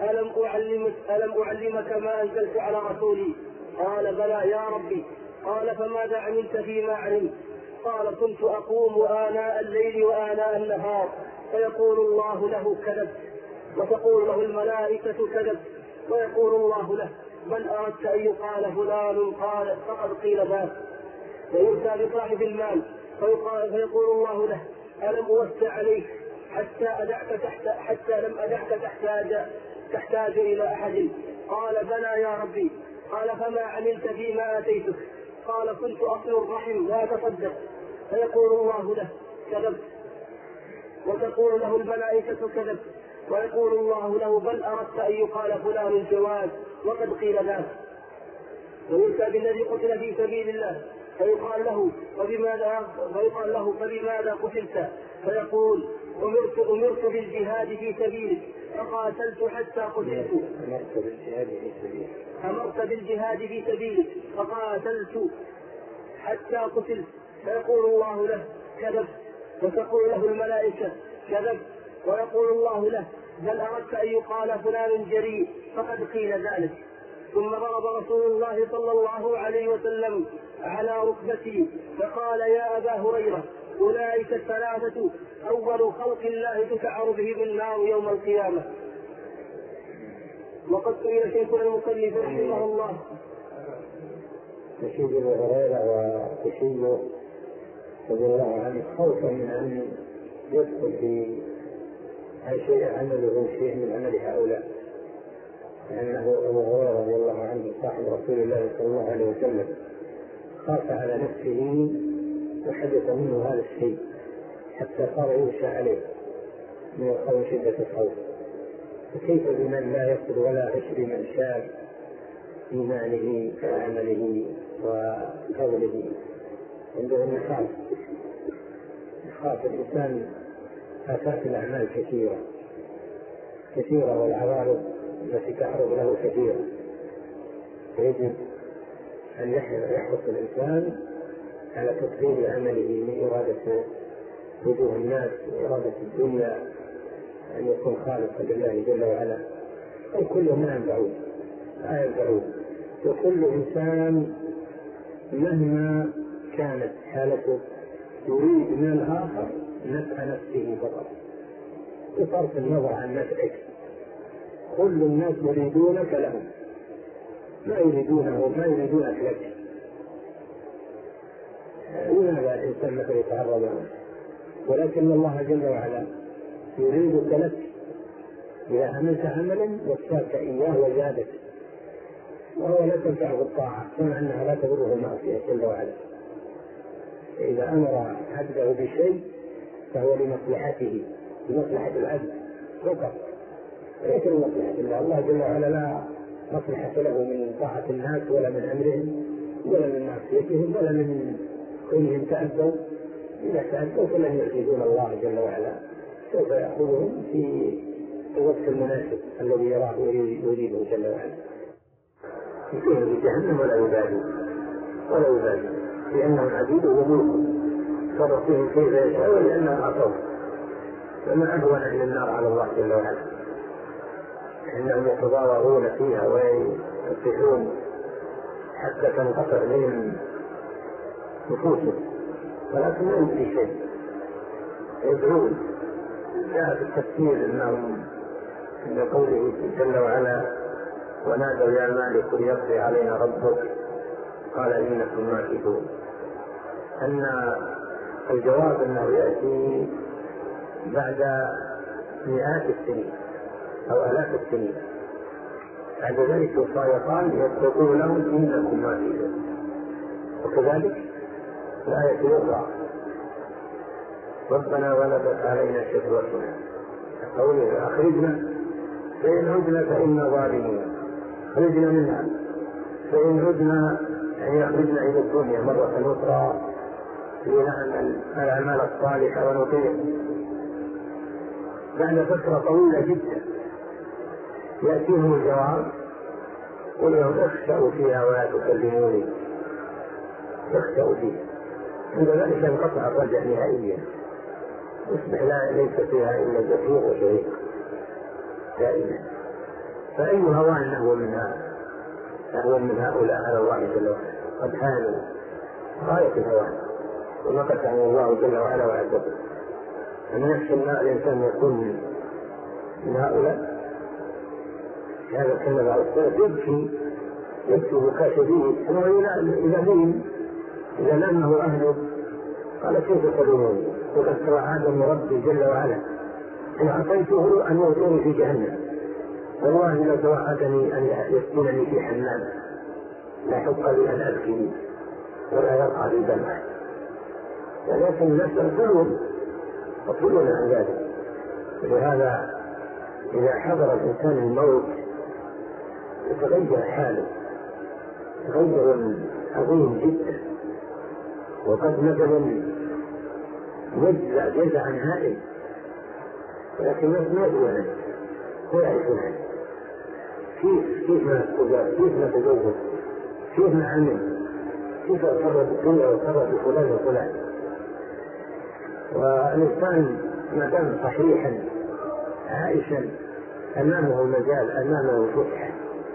ألم أعلمك ما أنزلت على رسولي؟ قال: بلى يا ربي. قال: فماذا عملت فيما علمت؟ قال: كنت أقوم آناء الليل وآناء النهار، فيقول الله له: كذبت. وتقول له الملائكة: كذبت. ويقول الله له: بل أردت أن يقال فلان قال فقد قيل ذاك. ويؤتى بصاحب المال فيقول الله له: ألم أوسع عليك حتى لم أدعك تحتاج إلى أحد؟ قال: بلى يا ربي. قال: فما عملت فيما آتيتك؟ قال: كنت أصل الرحم لا تصدق. فيقول الله له: كذبت. وتقول له الملائكة: كذبت. ويقول الله له: بل أردت أن يقال فلان جواد وقد قيل ذاك. ويؤتى بالذي قتل في سبيل الله فيقال له: فبماذا قتلت؟ فيقول: أمرت بالجهاد في سبيلك فقاتلت حتى قتلت. أمرت بالجهاد في سبيلك فقاتلت حتى قتلت. فيقول الله له: كذبت. وتقول له الملائكة: كذبت. ويقول الله له: بل أردت أن يقال فلان جريء فقد قيل ذلك. ثم ضرب رسول الله صلى الله عليه وسلم على ركبتي فقال: يا أبا هريرة، أولئك الثلاثة أول خلق الله تسعر بهم النار يوم القيامة. وقد سئل شيخنا المصنف رحمه الله تشيد أبو هريرة وتشيد رضي الله عنه خوفا من أن يدخل في شيء عمله شيء من عمل هؤلاء، لأنه أبو هريرة رضي الله عنه صاحب رسول الله صلى الله عليه وسلم خاف على نفسه وحدث منه هذا الشيء حتى صار يغشى عليه من الخوف شدة الخوف. فكيف بمن لا يقصد ولا يشري من شاء في ماله وعمله وقوله؟ عنده يخاف الإنسان آفات الأعمال كثيرة والعوارض التي تعرض له كثيرة، فيجب أن يحرص الإنسان على تطهير عمله من إرادة وجوه الناس وإرادة الدنيا، أن يكون خالصا لله جل وعلا. الكل ما ينفعون وكل إنسان مهما كانت حالته يريد من الآخر نفع نفسه فقط بصرف النظر عن نفعك. كل الناس يريدونك لهم، ما يريدونك لك. لماذا الإنسان مثل يتعرض له؟ ولكن الله جل وعلا يريدك لك إذا عملت عملا وفاك إياه وزادك، وهو لا تنفعه الطاعة كما أنها لا تضره المعصية جل وعلا. إذا أمر عبده بشيء فهو لمصلحته، لمصلحة العبد فقط، ليس لمصلحة الله. الله جل وعلا مصلحة له من طاعة الناس ولا من أمرهم ولا من معصيتهم ولا من كونهم تأدوا. إذا تأدوا فلن يعجزون الله جل وعلا، سوف يأخذهم في الوقت المناسب الذي يراه ويريده جل وعلا. يكون في جهنم ولا يبالي لأنهم عبيد وملوك صرف فيهم كيف يشاء لأنهم عصوا. فما أهون إلى النار على الله جل وعلا، إنهم يتضاوعون فيها ويصيحون حتى تنقطع بهم نفوسهم، ولكن لا يدري شيء. يدعون. جاء في التفسير إنهم من قوله جل وعلا ونادوا يا مالك ليقضي علينا ربك قال إنكم ماكثون، أن الجواب أنه يأتي بعد مئات السنين أو آلاف السنين. بعد ذلك يقال يتقول لهم إنكم ماكثون. وكذلك الآية الأخرى ربنا غلبت علينا شقوتنا قوله أخرجنا فإن عدنا فإنا ظالمون. خرجنا منها فإن عدنا يعني أخرجنا إلى الدنيا مرة أخرى لنعمل الأعمال الصالحة ونطيع. بعد فترة طويلة جدا يأتيهم الجواب قل لهم اخسأوا فيها ولا تكلموني. اخسأوا فيها. عند ذلك انقطع الرجع نهائيا، يصبح ليس فيها إلا زفير وشهيق دائما. فأي هوان أهون من هؤلاء على الله جل وعلا؟ قد هانوا غاية الهوان ومقتهم الله جل وعلا وعزه. أن يخشى الإنسان يكون من هؤلاء. هذا الكلام على السلف يبكي بكاء شديد إلى مين؟ إذا لأنه أهله قال كيف تدعوني وقد توعدني ربي جل وعلا إن أعطيته أن يغفرني في جهنم، والله لو توعدني أن يسكنني في حمام لا حق لي أن أبكي ولا يرقى لي دمعة. ولكن الناس يقولون عن ذلك. ولهذا إذا حضر الإنسان الموت يتغير حاله تغير عظيم جدا، وقد مثلا يجزع جزعا هائل، ولكن الناس ما يدرون ويعرفون عنه. كيف ما تزوج، كيف ما عمل، كيف أصرف الدنيا وأصرف فلان وفلان. والإنسان ما دام صحيحا عائشا أمامه المجال، أمامه فتحة،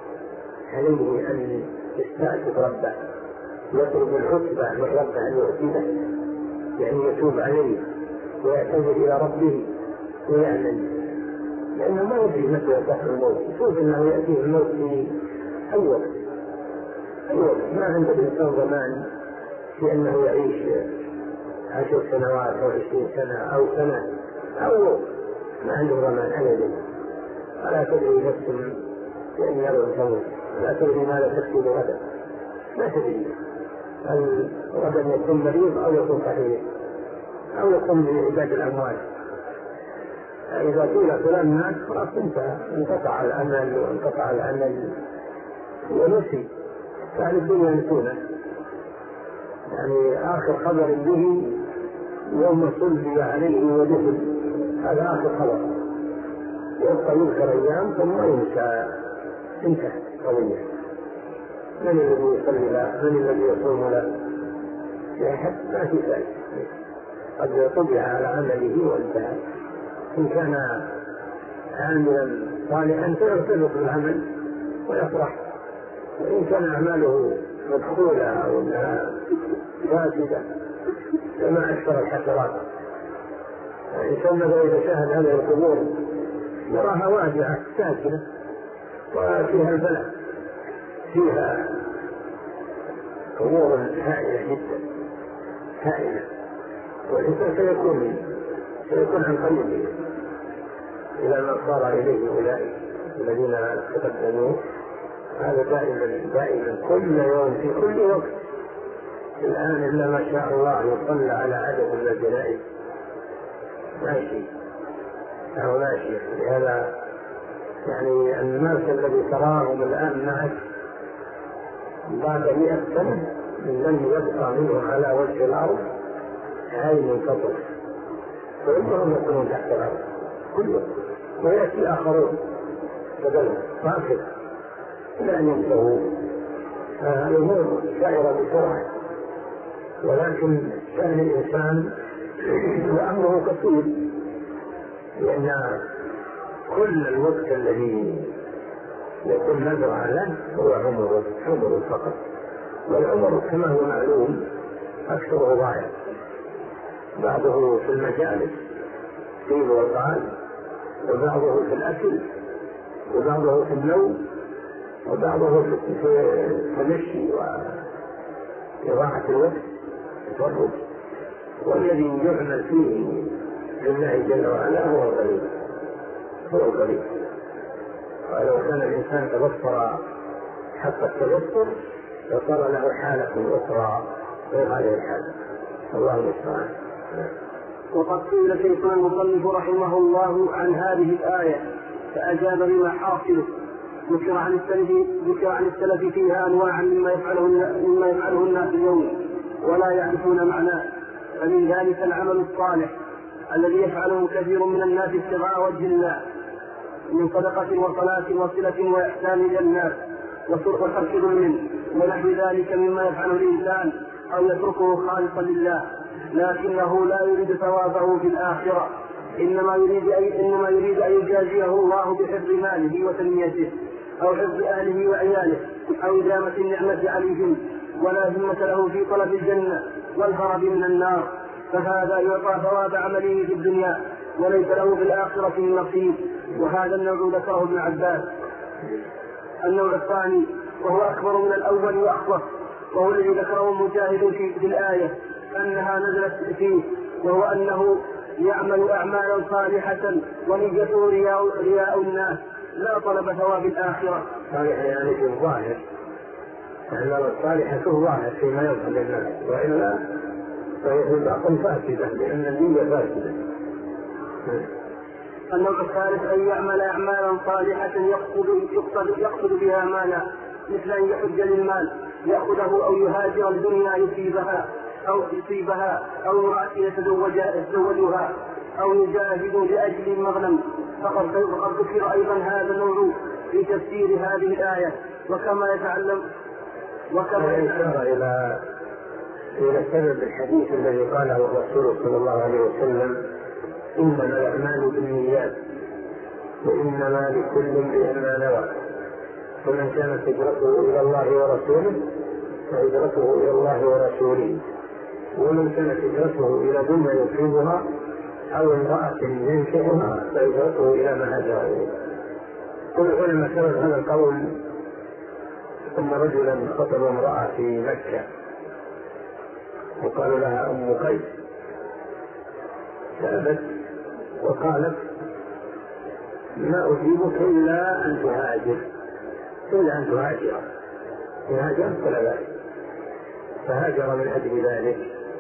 عليه أن يستعتب ربه، يطلب العتبة من ربه أن يعتبه، يعني يتوب عليه ويعتذر إلى ربه ويعمل، لأنه ما يدري متى يأتيه الموت. يشوف أنه يأتيه الموت في أي وقت، ما عنده الإنسان ضمان في أنه يعيش 10 سنوات أو 20 سنة أو سنة، أو ما عنده ضمان أبدا. ولا تدري نفس بأن يرى تموت، لا تدري ماذا تكتب غدا، ما تدري هل غدا يكون مريض أو يكون صحيح أو يكون بعباد الأموال. إذا قيل فلان مات خلاص انقطع الأمل ونسي، فعل الدنيا نسونا. يعني آخر خبر به يوم صلي عليه ودفن، هذا آخر خبر، يبقى يذكر أيام ثم ينسى، انتهى قضية. من الذي يصلي له؟ من الذي يصوم له؟ لا أحد، ما في شيء. قد طبع على عمله وانتهى. إن كان عاملا صالحا فيرتبط بالعمل ويفرح، وإن كان أعماله مدخولة أو أنها فاسدة فما أكثر الحسرات. الإنسان إذا شاهد هذه القبور يراها واجعة ساكنة وفيها البلاء، فيها أمور هائلة جدا هائلة، والإنسان سيكون عن قريب إلى ما صار إليه أولئك الذين تقدموا. هذا دائما كل يوم في كل وقت. الآن إلا ما شاء الله يصلى على عدد من الجنائز ماشي. لهذا يعني الناس الذي تراهم الآن معك بعد 100 سنة لم يبقى منهم على وجه الأرض عين تطرف، فإنهم يكونون تحت الأرض كلهم، ويأتي آخرون بدلهم هكذا إلى أن ينتهوا. الأمور سائرة بسرعة، ولكن شأن الإنسان وأمره كثير، لأن كل الوقت الذي يكون نزرع له هو عمره فقط، والعمر كما هو معلوم أكثره ضائع، بعضه في المجالس قيل وقال، وبعضه في الأكل، وبعضه في النوم، وبعضه في المشي وإضاعة الوقت والتفرج، والذي يعمل فيه لله جل وعلا هو القليل. ولو كان الإنسان تبصر حتى التبصر فصار له حالة أخرى غير هذه الحالة. الله المستعان. وقد سئل شيخنا المصنف رحمه الله عن هذه الآية فأجاب بما حاصله. ذكر عن السلف فيها أنواعا مما يفعله الناس اليوم ولا يعرفون معناه، فمن ذلك العمل الصالح الذي يفعله كثير من الناس ابتغاء وجه الله من صدقة وصلاة وصلة وإحسان إلى الناس وترك ظلم ونحو ذلك مما يفعله الإنسان أو يتركه خالصا لله، لكنه لا يريد ثوابه في الآخرة، إنما يريد أن يجازيه الله بحفظ ماله وتنميته أو حفظ أهله وعياله أو إدامة النعمة عليهم، ولا همة له في طلب الجنة والهرب من النار، فهذا يعطى ثواب عمله في الدنيا وليس له في الآخرة من نصيب. وهذا النوع ذكره ابن عباس. النوع الثاني وهو أكبر من الأول وأخوف، وهو الذي ذكره مجاهد في الآية أنها نزلت فيه، وهو أنه يعمل أعمالا صالحة ونيته رياء الناس لا طلب ثواب الآخرة. صالحة يعني في الظاهر، الأعمال الصالحة في الظاهر فيما يظهر للناس، وإلا فهي في الباطن فاسدة لأن النية فاسدة. النوع الثالث أن يعمل أعمالا صالحة يقصد بها مالا، مثل أن يحج للمال يأخذه أو يهاجر الدنيا يصيبها أو امرأة يتزوجها أو يجاهد لأجل المغنم، فقد ذكر أيضا هذا النوع في تفسير هذه الآية. وكما إشارة إلى سبب الحديث الذي قاله الرسول صلى الله عليه وسلم: إنما الأعمال بالنيات وإنما لكل امرئ ما نوى، فمن كانت هجرته إلى الله ورسوله فهجرته إلى الله ورسوله، ومن كانت هجرته إلى دنيا يصيبها أو امرأة ينكحها فهجرته إلى ما هاجر إليه. كل العلماء سبب هذا القول أن رجلا خطب امرأة في مكة وقالوا لها أم قيس، فأبت وقالت: ما أجيبك إلا أن تهاجر، تهاجر فلا بأس. فهاجر من أجل ذلك،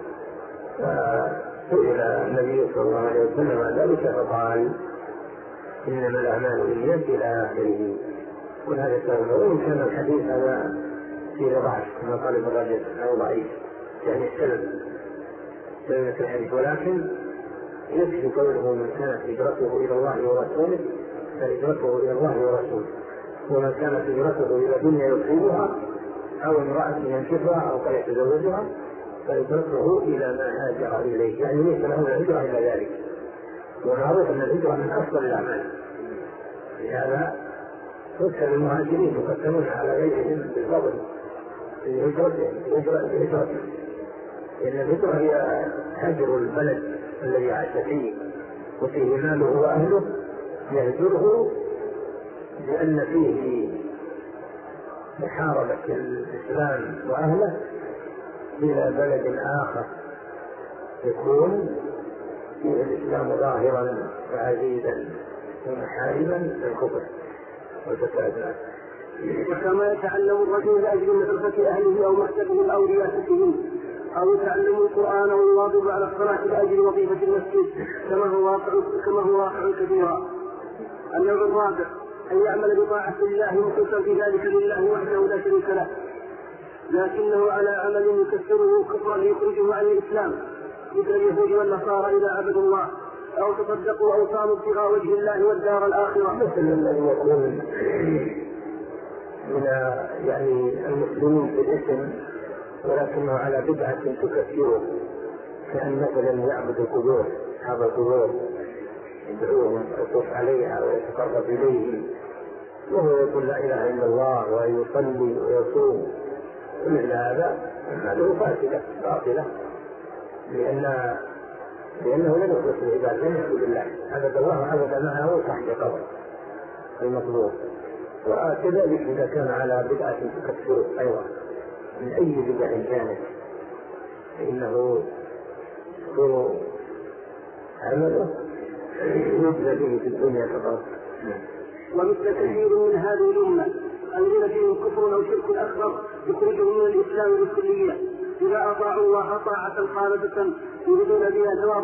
فسئل النبي صلى الله عليه وسلم عن ذلك فقال: إنما الأعمال بالنيات إلى آخره. وهذا السبب، وإن كان الحديث هذا فيه ضعف كما قال ابن رجب أو ضعيف، يعني السبب في الحديث، ولكن يكفي قوله: من كانت هجرته إلى الله ورسوله فهجرته إلى الله ورسوله، ومن كانت هجرته إلى دنيا يصيبها أو امرأة ينكحها أو قد يتزوجها فهجرته إلى ما هاجر إليه، يعني ليس له الهجرة إلى ذلك. ومعروف أن الهجرة من أفضل الأعمال، لهذا يذكر المهاجرين يقدمون على غيرهم بالفضل في هجرتهم، لأن الهجرة هي هجر البلد الذي عاش فيه وفيه ماله وأهله، يهجره لأن فيه محاربة الإسلام وأهله إلى بلد آخر يكون فيه الإسلام ظاهرا وعزيزا ومحاربا للكفر والفساد. وكما يتعلم الرجل لأجل معرفة أهله أو مكتبهم أو رياستهم، أو يتعلم القرآن ويواظب على الصلاة لأجل وظيفة المسجد كما هو واقع كثيرا. النوع الرابع أن يعمل بطاعة الله مخلصا في ذلك لله وحده لا شريك له، لكنه على عمل يكفره كفرا يخرجه عن الإسلام مثل اليهود والنصارى إذا عبدوا الله أو تصدقوا أو صاموا ابتغاء وجه الله والدار الآخرة، مثل الذي يكون من يعني المسلمين في الاسم ولكنه على بدعة تكفره، كأن مثلا يعبد القبور، أصحاب القبور يدعوهم ويطوف عليها ويتقرب إليه وهو يقول لا إله إلا الله ويصلي ويصوم، ومثل هذه فاسدة باطلة، لأنه لم يخلص العباد، لم يعبد الله، عبد الله عبد معه تحت قبر المطلوب. وكذلك إذا كان على بدعة تكفره أيضا من أي بدعة كانت فإنه يكون عمله يجزى به في الدنيا فقط. ومثل كثير من هذه الأمة الذين فيهم كفر أو شرك أكبر يخرجهم من الإسلام بالكلية إذا أطاعوا الله طاعة خالصة يريدون بها ثواب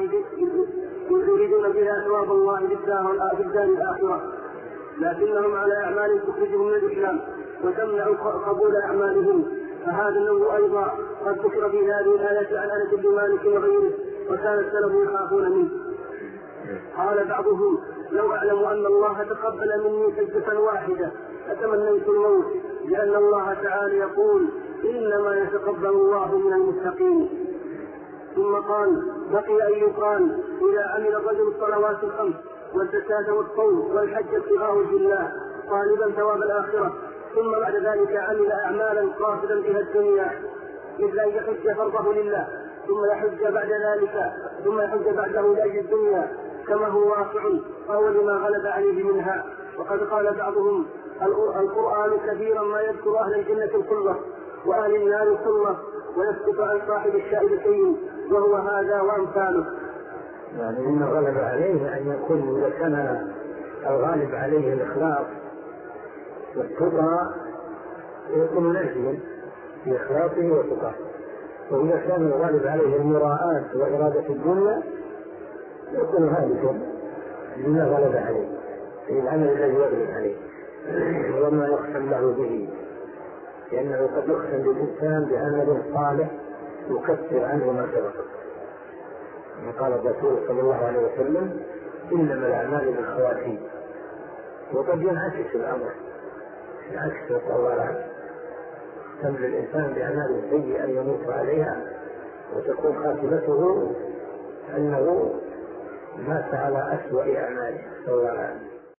الله في الدار الآخرة، لكنهم على أعمال تخرجهم من الإسلام وتمنع قبول أعمالهم، فهذا النوع أيضا قد ذكر في هذه الآية عن أنس بن مالك وغيره وكان السلف يخافون منه. قال بعضهم لو أعلم أن الله تقبل مني سجدة واحدة أتمنيت الموت، لأن الله تعالى يقول إنما يتقبل الله من المتقين. ثم قال بقي أن يقال إذا عمل الرجل الصلوات الخمس والزكاة والصوم والحج ابتغاء وجه الله طالبا ثواب الآخرة، ثم بعد ذلك عمل أعمالا قاصدا بها الدنيا مثل أن يحج فرضه لله ثم يحج بعده لأجل الدنيا كما هو واقع فهو لما غلب عليه منها. وقد قال بعضهم القرآن كثيرا ما يذكر أهل الجنة الخلة وأهل النار الخلة ويسكت عن صاحب الشائبتين وهو هذا وأمثاله. يعني إن غلب عليه أن يكون إذا كان الغالب عليه الإخلاص والتقى يكون ناجيا في إخلاصه وتقى، وإذا كان الغالب عليه المراءة وإرادة الدنيا يكون هالكا لما غلب عليه في العمل الذي يغلب عليه وما يقسم له به، لأنه قد يقسم بالإنسان بعمل صالح يكفر عنه ما سبق. قال الرسول صلى الله عليه وسلم إنما الأعمال بالخواتيم، وقد ينعكس الأمر العكس والطوال، تمر الإنسان بأعمال سيئة يموت عليها وتكون خاتمته أنه مات على أسوأ أعماله.